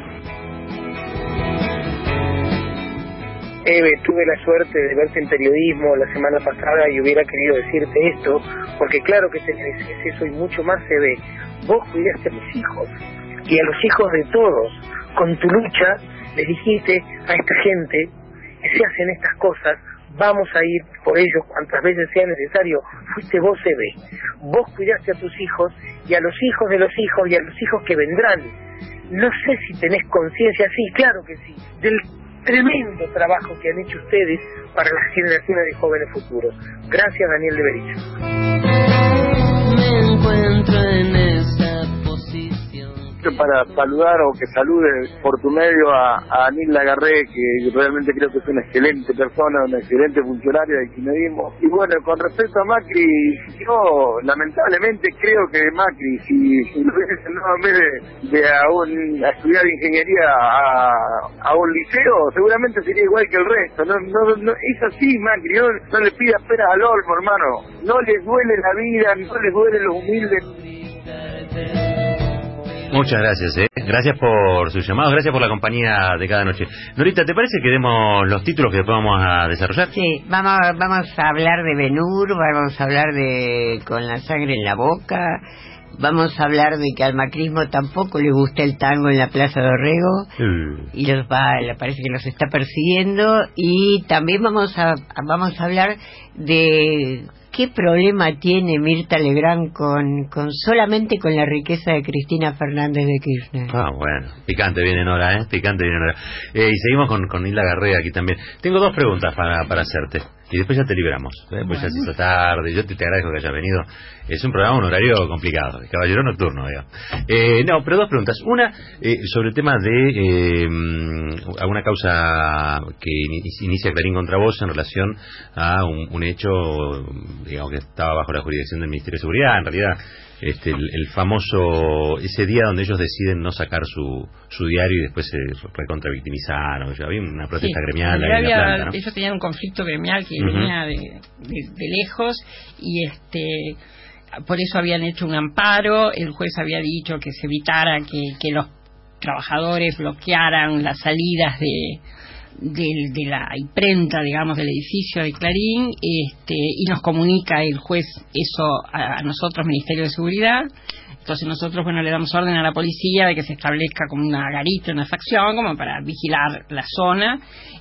Eve, tuve la suerte de verte en periodismo la semana pasada y hubiera querido decirte esto, porque claro que te mereces eso y mucho más, Eve. Vos cuidaste a mis hijos y a los hijos de todos. Con tu lucha le dijiste a esta gente que se hacen estas cosas, vamos a ir por ellos cuantas veces sea necesario. Fuiste vos, Eve. Vos cuidaste a tus hijos y a los hijos de los hijos y a los hijos que vendrán. No sé si tenés conciencia, sí, claro que sí, del tremendo trabajo que han hecho ustedes para las generaciones de jóvenes futuros. Gracias, Daniel de Bericho. Me encuentro en esa posición. Para saludar o que salude por tu medio a Anil Lagarré, que realmente creo que es una excelente persona, una excelente funcionaria del kirchnerismo. Y bueno, con respecto a Macri, yo lamentablemente creo que Macri, si lo hubiese mandado en vez de a estudiar ingeniería a un liceo, seguramente sería igual que el resto. No es así, Macri, no le pidas peras al olmo, hermano. No les duele la vida, no les duele los humildes. Muchas gracias, Gracias por sus llamados, gracias por la compañía de cada noche. Norita, ¿te parece que demos los títulos que después vamos a desarrollar? Sí, vamos a hablar de Ben-Hur, vamos a hablar de Con la sangre en la boca, vamos a hablar de que al macrismo tampoco le gusta el tango en la Plaza de Orrego y parece que los está persiguiendo, y también vamos a hablar de ¿qué problema tiene Mirta Legrand solamente con la riqueza de Cristina Fernández de Kirchner? Ah, bueno, picante viene Nora, picante viene Nora. Y seguimos con Hilda Garrea aquí también. Tengo dos preguntas para hacerte, y después ya te libramos, pues ya se hizo tarde, yo te agradezco que hayas venido. Es un programa, un horario complicado, el caballero nocturno, no, pero dos preguntas. Una, sobre el tema de alguna causa que inicia Clarín contra vos en relación a un hecho, digamos, que estaba bajo la jurisdicción del Ministerio de Seguridad, en realidad el famoso, ese día donde ellos deciden no sacar su diario y después se recontravictimizaron. Había una protesta gremial ahí en la planta, ¿no? Ellos tenían un conflicto gremial que venía de lejos, y por eso habían hecho un amparo. El juez había dicho que se evitara que los trabajadores bloquearan las salidas de la imprenta, digamos, del edificio de Clarín, y nos comunica el juez eso a nosotros, Ministerio de Seguridad. Entonces nosotros, le damos orden a la policía de que se establezca como una garita, una facción, como para vigilar la zona.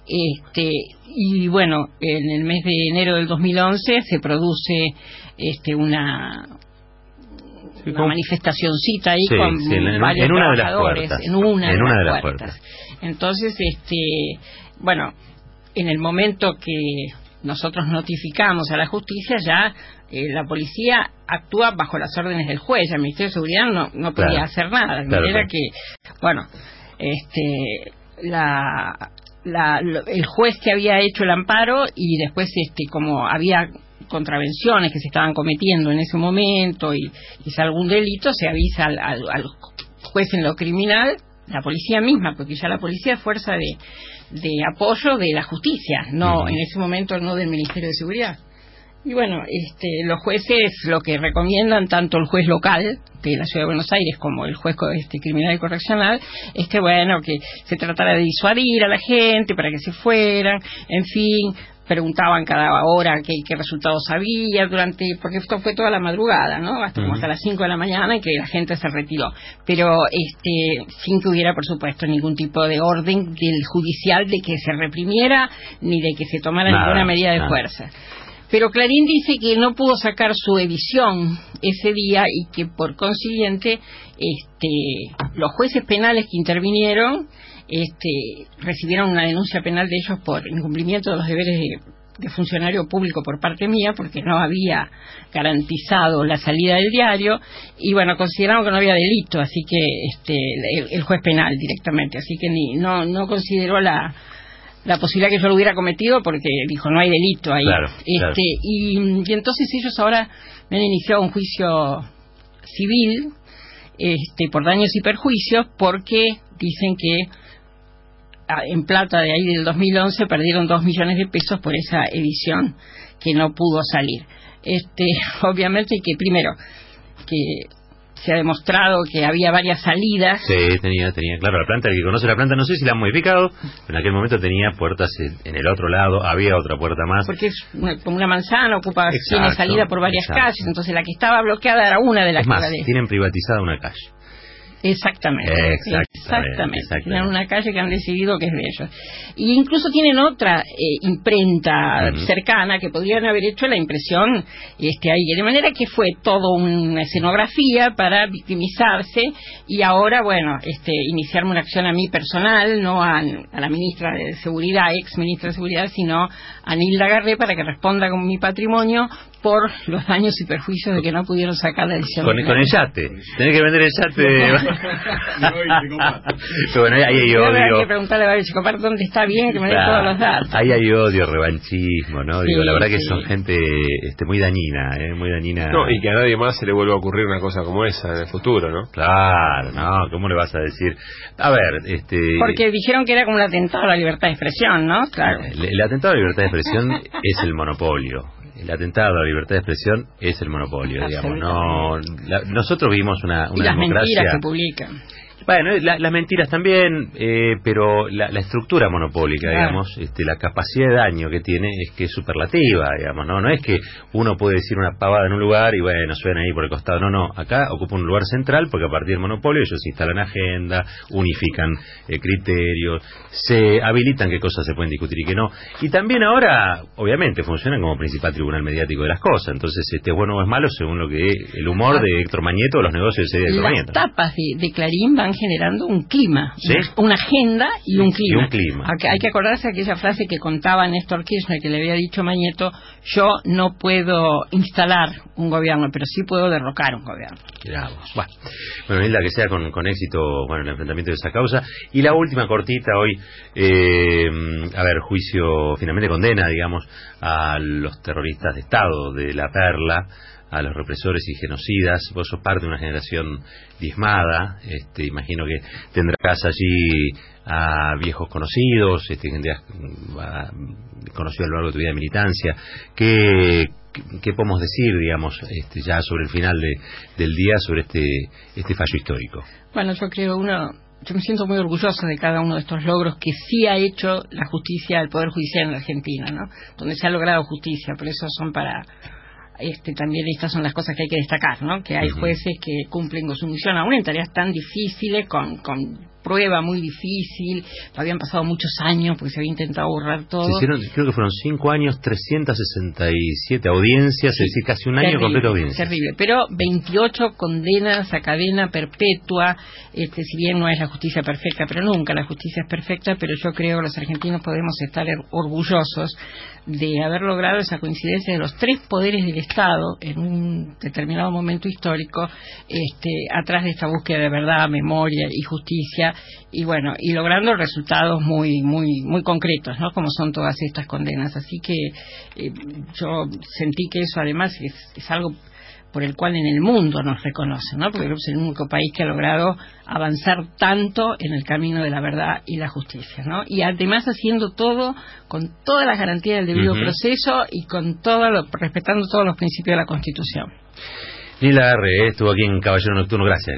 Y bueno, en el mes de enero del 2011 se produce una manifestacioncita ahí con varios trabajadores en una de las puertas. Entonces, en el momento que nosotros notificamos a la justicia, ya la policía actúa bajo las órdenes del juez. El Ministerio de Seguridad no podía hacer nada, de manera que, el juez que había hecho el amparo, y después como había contravenciones que se estaban cometiendo en ese momento y si algún delito, se avisa al juez en lo criminal, la policía misma, porque ya la policía es fuerza de apoyo de la justicia, no en ese momento no del Ministerio de Seguridad. Y bueno, los jueces lo que recomiendan, tanto el juez local de la Ciudad de Buenos Aires como el juez criminal y correccional, es que bueno, que se tratara de disuadir a la gente para que se fueran, en fin, preguntaban cada hora qué resultados había porque esto fue toda la madrugada, ¿no? Hasta las 5 de la mañana, y que la gente se retiró, pero sin que hubiera, por supuesto, ningún tipo de orden del judicial de que se reprimiera ni de que se tomara ninguna medida de fuerza. Pero Clarín dice que no pudo sacar su edición ese día y que por consiguiente los jueces penales que intervinieron recibieron una denuncia penal de ellos por incumplimiento de los deberes de funcionario público por parte mía, porque no había garantizado la salida del diario, y bueno, consideraron que no había delito, así que el juez penal directamente, así que no consideró la posibilidad que yo lo hubiera cometido, porque dijo no hay delito ahí. Claro. Y entonces ellos ahora me han iniciado un juicio civil por daños y perjuicios, porque dicen que en plata de ahí del 2011 perdieron 2 millones de pesos por esa edición que no pudo salir. Obviamente que primero que se ha demostrado que había varias salidas. Sí, tenía, claro, la planta, el que conoce la planta, no sé si la han modificado, pero en aquel momento tenía puertas en el otro lado, había otra puerta más. Porque es como una manzana, tiene salida por varias calles, entonces la que estaba bloqueada era una de las calles. Tienen privatizada una calle. Exactamente. Tienen una calle que han decidido que es de ellos. Y incluso tienen otra imprenta cercana que podrían haber hecho la impresión ahí. De manera que fue todo una escenografía para victimizarse, y ahora, bueno, iniciarme una acción a mí personal, no a la ministra de Seguridad, ex ministra de Seguridad, sino a Nilda Garré, para que responda con mi patrimonio por los daños y perjuicios de que no pudieron sacar la edición. Con el yate. Tenés que vender el yate. Pero bueno, ahí hay odio. Hay que preguntarle a Barrio Chicopar dónde está bien, que me dé todos los datos. Ahí hay odio, revanchismo, ¿no? Digo, la verdad que son gente muy dañina, muy dañina. No, y que a nadie más se le vuelva a ocurrir una cosa como esa en el futuro, ¿no? Claro, no, ¿cómo le vas a decir? A ver, porque dijeron que era como un atentado a la libertad de expresión, ¿no? Claro. El atentado a la libertad de expresión es el monopolio. El atentado a la libertad de expresión es el monopolio, digamos. Nosotros vivimos una y las democracia. Mentiras que publican. Bueno, las mentiras también, pero la estructura monopólica, digamos, la capacidad de daño que tiene es que es superlativa, digamos, no es que uno puede decir una pavada en un lugar y bueno, suena ahí por el costado, no, acá ocupa un lugar central, porque a partir del monopolio ellos instalan agenda, unifican criterios, se habilitan qué cosas se pueden discutir y qué no, y también ahora, obviamente, funcionan como principal tribunal mediático de las cosas, entonces es bueno o es malo según lo que el humor de Héctor Mañeto o los negocios de Héctor Mañeto. Las tapas de Clarín van generando un clima, ¿sí? Una agenda y un clima. Hay que acordarse de aquella frase que contaba Néstor Kirchner, que le había dicho Mañeto: yo no puedo instalar un gobierno, pero sí puedo derrocar un gobierno. Bueno, Nilda, que sea con éxito el enfrentamiento de esa causa. Y la última cortita hoy, juicio, finalmente condena, digamos, a los terroristas de Estado de La Perla, a los represores y genocidas. Vos sos parte de una generación diezmada, imagino que tendrás allí a viejos conocidos, gente conocido a lo largo de tu vida de militancia. ¿Qué podemos decir, digamos, ya sobre el final del día, sobre este fallo histórico? Bueno, yo me siento muy orgullosa de cada uno de estos logros que sí ha hecho la justicia, el Poder Judicial en la Argentina, ¿no? Donde se ha logrado justicia, por eso son para... también estas son las cosas que hay que destacar, ¿no? Que hay jueces que cumplen con su misión, aún en tareas tan difíciles, con prueba muy difícil. Habían pasado muchos años porque se había intentado borrar todo. Creo que fueron 5 años, 367 audiencias, es decir, casi un año completo de audiencias. Terrible, pero 28 condenas a cadena perpetua. Si bien no es la justicia perfecta, pero nunca la justicia es perfecta, pero yo creo que los argentinos podemos estar orgullosos de haber logrado esa coincidencia de los 3 poderes del Estado en un determinado momento histórico, atrás de esta búsqueda de verdad, memoria y justicia, y bueno, y logrando resultados muy muy muy concretos, ¿no? Como son todas estas condenas. Así que yo sentí que eso además es algo por el cual en el mundo nos reconocen, ¿no? Porque es el único país que ha logrado avanzar tanto en el camino de la verdad y la justicia, ¿no? Y además haciendo todo con todas las garantías del debido proceso y con respetando todos los principios de la Constitución. Lila R. estuvo aquí en Caballero Nocturno, gracias.